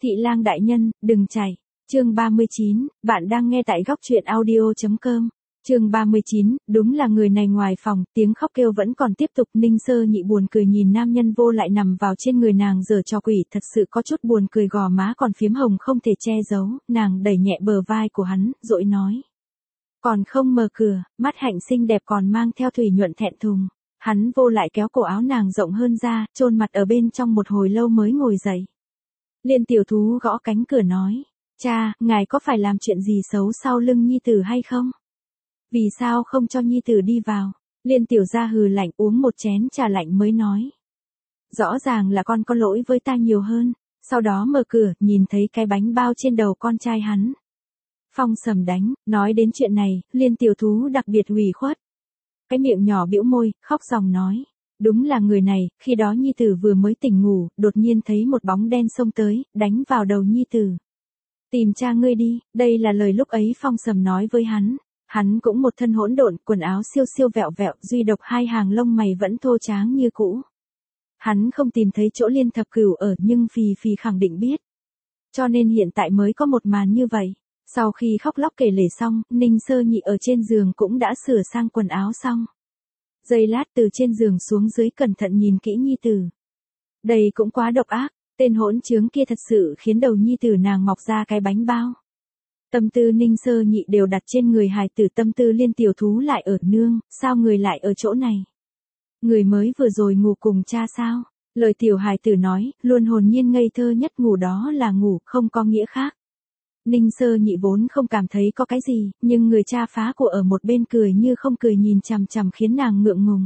Thị lang đại nhân, đừng chạy. Chương 39, bạn đang nghe tại góc truyện audio.com. Chương 39, đúng là người này ngoài phòng, tiếng khóc kêu vẫn còn tiếp tục. Ninh Sơ Nhị buồn cười nhìn nam nhân vô lại nằm vào trên người nàng giở trò quỷ, thật sự có chút buồn cười, gò má còn phiếm hồng không thể che giấu. Nàng đẩy nhẹ bờ vai của hắn, dỗi nói. Còn không mở cửa, mắt hạnh xinh đẹp còn mang theo thủy nhuận thẹn thùng. Hắn vô lại kéo cổ áo nàng rộng hơn ra, chôn mặt ở bên trong một hồi lâu mới ngồi dậy. Liên Tiểu Thú gõ cánh cửa nói. Cha, ngài có phải làm chuyện gì xấu sau lưng nhi tử hay không? Vì sao không cho nhi tử đi vào? Liên Tiểu Gia hừ lạnh uống một chén trà lạnh mới nói. Rõ ràng là con có lỗi với ta nhiều hơn. Sau đó mở cửa, nhìn thấy cái bánh bao trên đầu con trai hắn. Phong Sầm đánh, nói đến chuyện này, Liên Tiểu Thú đặc biệt ủy khuất. Cái miệng nhỏ bĩu môi, khóc ròng nói. Đúng là người này, khi đó nhi tử vừa mới tỉnh ngủ, đột nhiên thấy một bóng đen xông tới, đánh vào đầu nhi tử. Tìm cha ngươi đi, đây là lời lúc ấy Phong Sầm nói với hắn. Hắn cũng một thân hỗn độn, quần áo siêu siêu vẹo vẹo, duy độc hai hàng lông mày vẫn thô tráng như cũ. Hắn không tìm thấy chỗ Liên Thập Cửu ở, nhưng Phì Phì khẳng định biết. Cho nên hiện tại mới có một màn như vậy. Sau khi khóc lóc kể lể xong, Ninh Sơ Nhị ở trên giường cũng đã sửa sang quần áo xong. Giây lát từ trên giường xuống dưới cẩn thận nhìn kỹ nhi tử. Đây cũng quá độc ác, tên hỗn trướng kia thật sự khiến đầu nhi tử nàng mọc ra cái bánh bao. Tâm tư Ninh Sơ Nhị đều đặt trên người hài tử, tâm tư Liên Tiểu Thú lại ở nương, sao người lại ở chỗ này? Người mới vừa rồi ngủ cùng cha sao? Lời tiểu hài tử nói, luôn hồn nhiên ngây thơ nhất, ngủ đó là ngủ, không có nghĩa khác. Ninh Sơ Nhị vốn không cảm thấy có cái gì, nhưng người cha phá của ở một bên cười như không cười nhìn chằm chằm khiến nàng ngượng ngùng.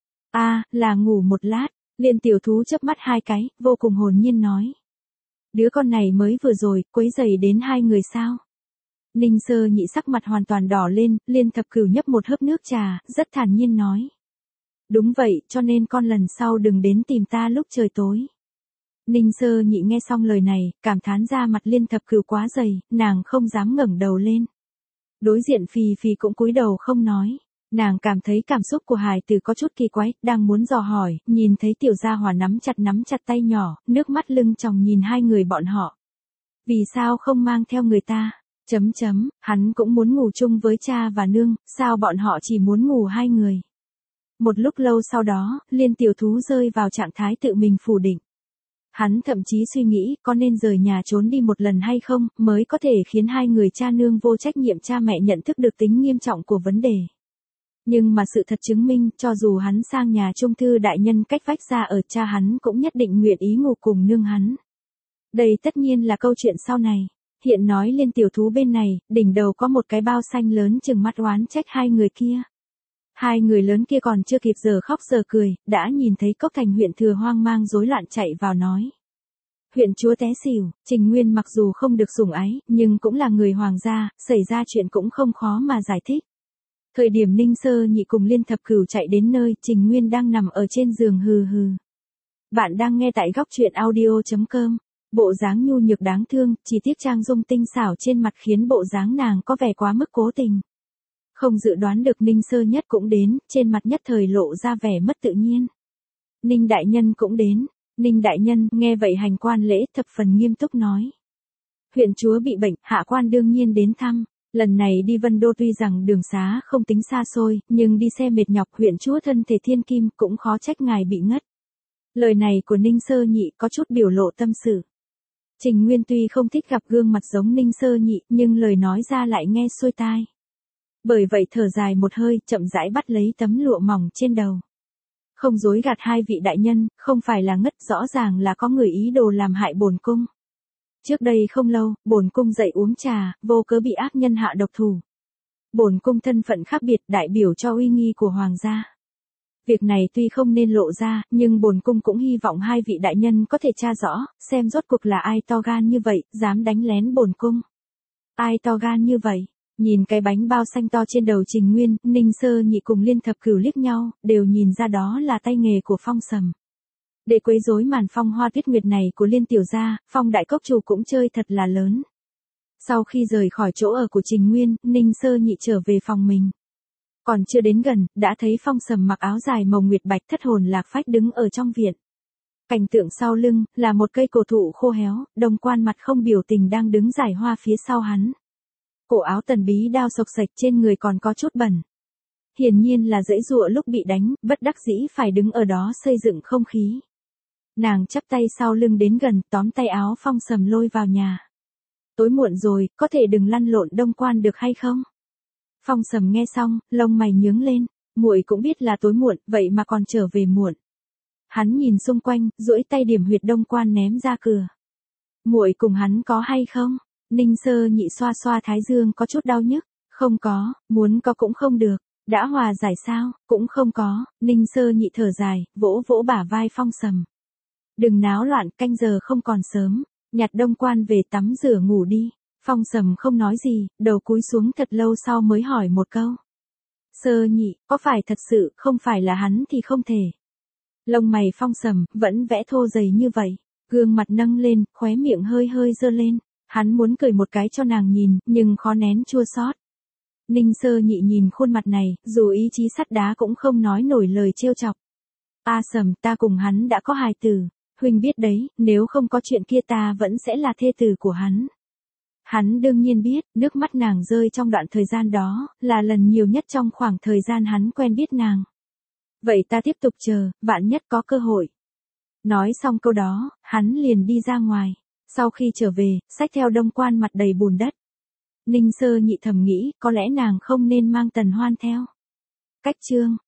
Là ngủ một lát, Liên Tiểu Thú chớp mắt hai cái, vô cùng hồn nhiên nói. Đứa con này mới vừa rồi, quấy rầy đến hai người sao? Ninh Sơ Nhị sắc mặt hoàn toàn đỏ lên, Liên Thập Cửu nhấp một hớp nước trà, rất thản nhiên nói. Đúng vậy, cho nên con lần sau đừng đến tìm ta lúc trời tối. Ninh Sơ Nhị nghe xong lời này, cảm thán ra mặt Liên Thập Cửu quá dày, nàng không dám ngẩng đầu lên. Đối diện Phì Phì cũng cúi đầu không nói. Nàng cảm thấy cảm xúc của hài tử có chút kỳ quái, đang muốn dò hỏi, nhìn thấy Tiểu Gia Hỏa nắm chặt tay nhỏ, nước mắt lưng tròng nhìn hai người bọn họ. Vì sao không mang theo người ta? Hắn cũng muốn ngủ chung với cha và nương, sao bọn họ chỉ muốn ngủ hai người? Một lúc lâu sau đó, Liên Tiểu Thú rơi vào trạng thái tự mình phủ định. Hắn thậm chí suy nghĩ có nên rời nhà trốn đi một lần hay không, mới có thể khiến hai người cha nương vô trách nhiệm cha mẹ nhận thức được tính nghiêm trọng của vấn đề. Nhưng mà sự thật chứng minh, cho dù hắn sang nhà trung thư đại nhân cách vách ra ở, cha hắn cũng nhất định nguyện ý ngủ cùng nương hắn. Đây tất nhiên là câu chuyện sau này. Hiện nói Liên Tiểu Thú bên này, đỉnh đầu có một cái bao xanh lớn chừng mắt oán trách hai người kia. Hai người lớn kia còn chưa kịp giờ khóc giờ cười, đã nhìn thấy Cốc Thành huyện thừa hoang mang rối loạn chạy vào nói. Huyện chúa té xỉu, Trình Nguyên mặc dù không được sủng ái, nhưng cũng là người hoàng gia, xảy ra chuyện cũng không khó mà giải thích. Thời điểm Ninh Sơ Nhị cùng Liên Thập Cửu chạy đến nơi, Trình Nguyên đang nằm ở trên giường hừ hừ. Bạn đang nghe tại góc truyện audio.com. Bộ dáng nhu nhược đáng thương, chỉ tiếc trang dung tinh xảo trên mặt khiến bộ dáng nàng có vẻ quá mức cố tình. Không dự đoán được Ninh Sơ Nhất cũng đến, trên mặt nhất thời lộ ra vẻ mất tự nhiên. Ninh Đại Nhân cũng đến. Ninh Đại Nhân nghe vậy hành quan lễ thập phần nghiêm túc nói. Huyện chúa bị bệnh, hạ quan đương nhiên đến thăm. Lần này đi Vân Đô tuy rằng đường xá không tính xa xôi, nhưng đi xe mệt nhọc, huyện chúa thân thể thiên kim cũng khó trách ngài bị ngất. Lời này của Ninh Sơ Nhị có chút biểu lộ tâm sự. Trình Nguyên tuy không thích gặp gương mặt giống Ninh Sơ Nhị, nhưng lời nói ra lại nghe xuôi tai. Bởi vậy thở dài một hơi, chậm rãi bắt lấy tấm lụa mỏng trên đầu. Không dối gạt hai vị đại nhân, không phải là ngất, rõ ràng là có người ý đồ làm hại bổn cung. Trước đây không lâu, bổn cung dậy uống trà, vô cớ bị ác nhân hạ độc thủ. Bổn cung thân phận khác biệt, đại biểu cho uy nghi của hoàng gia. Việc này tuy không nên lộ ra, nhưng bổn cung cũng hy vọng hai vị đại nhân có thể tra rõ, xem rốt cuộc là ai to gan như vậy, dám đánh lén bổn cung. Ai to gan như vậy? Nhìn cái bánh bao xanh to trên đầu Trình Nguyên, Ninh Sơ Nhị cùng Liên Thập Cửu liếc nhau, đều nhìn ra đó là tay nghề của Phong Sầm. Để quấy rối màn phong hoa tuyết nguyệt này của Liên Tiểu Gia, Phong Đại Cốc Chủ cũng chơi thật là lớn. Sau khi rời khỏi chỗ ở của Trình Nguyên, Ninh Sơ Nhị trở về phòng mình. Còn chưa đến gần, đã thấy Phong Sầm mặc áo dài màu nguyệt bạch thất hồn lạc phách đứng ở trong viện. Cảnh tượng sau lưng, là một cây cổ thụ khô héo, Đông Quan mặt không biểu tình đang đứng giải hoa phía sau hắn. Cổ áo Tần Bí Đao xộc xệch trên người còn có chút bẩn. Hiển nhiên là giãy giụa lúc bị đánh, bất đắc dĩ phải đứng ở đó xây dựng không khí. Nàng chắp tay sau lưng đến gần, tóm tay áo Phong Sầm lôi vào nhà. Tối muộn rồi, có thể đừng lăn lộn Đông Quan được hay không? Phong Sầm nghe xong, lông mày nhướng lên, muội cũng biết là tối muộn, vậy mà còn trở về muộn. Hắn nhìn xung quanh, duỗi tay điểm huyệt Đông Quan ném ra cửa. Muội cùng hắn có hay không? Ninh Sơ Nhị xoa xoa thái dương có chút đau nhức, không có, muốn có cũng không được, đã hòa giải sao, cũng không có, Ninh Sơ Nhị thở dài, vỗ vỗ bả vai Phong Sầm. Đừng náo loạn, canh giờ không còn sớm, nhặt Đông Quan về tắm rửa ngủ đi. Phong Sầm không nói gì, đầu cúi xuống thật lâu sau mới hỏi một câu. Sơ Nhị, có phải thật sự không phải là hắn thì không thể. Lông mày Phong Sầm vẫn vẽ thô dày như vậy, gương mặt nâng lên, khóe miệng hơi hơi giơ lên, hắn muốn cười một cái cho nàng nhìn, nhưng khó nén chua xót. Ninh Sơ Nhị nhìn khuôn mặt này, dù ý chí sắt đá cũng không nói nổi lời trêu chọc. A Sầm, ta cùng hắn đã có hài tử, huynh biết đấy, nếu không có chuyện kia ta vẫn sẽ là thê tử của hắn. Hắn đương nhiên biết, nước mắt nàng rơi trong đoạn thời gian đó, là lần nhiều nhất trong khoảng thời gian hắn quen biết nàng. Vậy ta tiếp tục chờ, vạn nhất có cơ hội. Nói xong câu đó, hắn liền đi ra ngoài. Sau khi trở về, xách theo Đông Quan mặt đầy bùn đất. Ninh Sơ Nhị thầm nghĩ, có lẽ nàng không nên mang Tần Hoan theo. Cách chương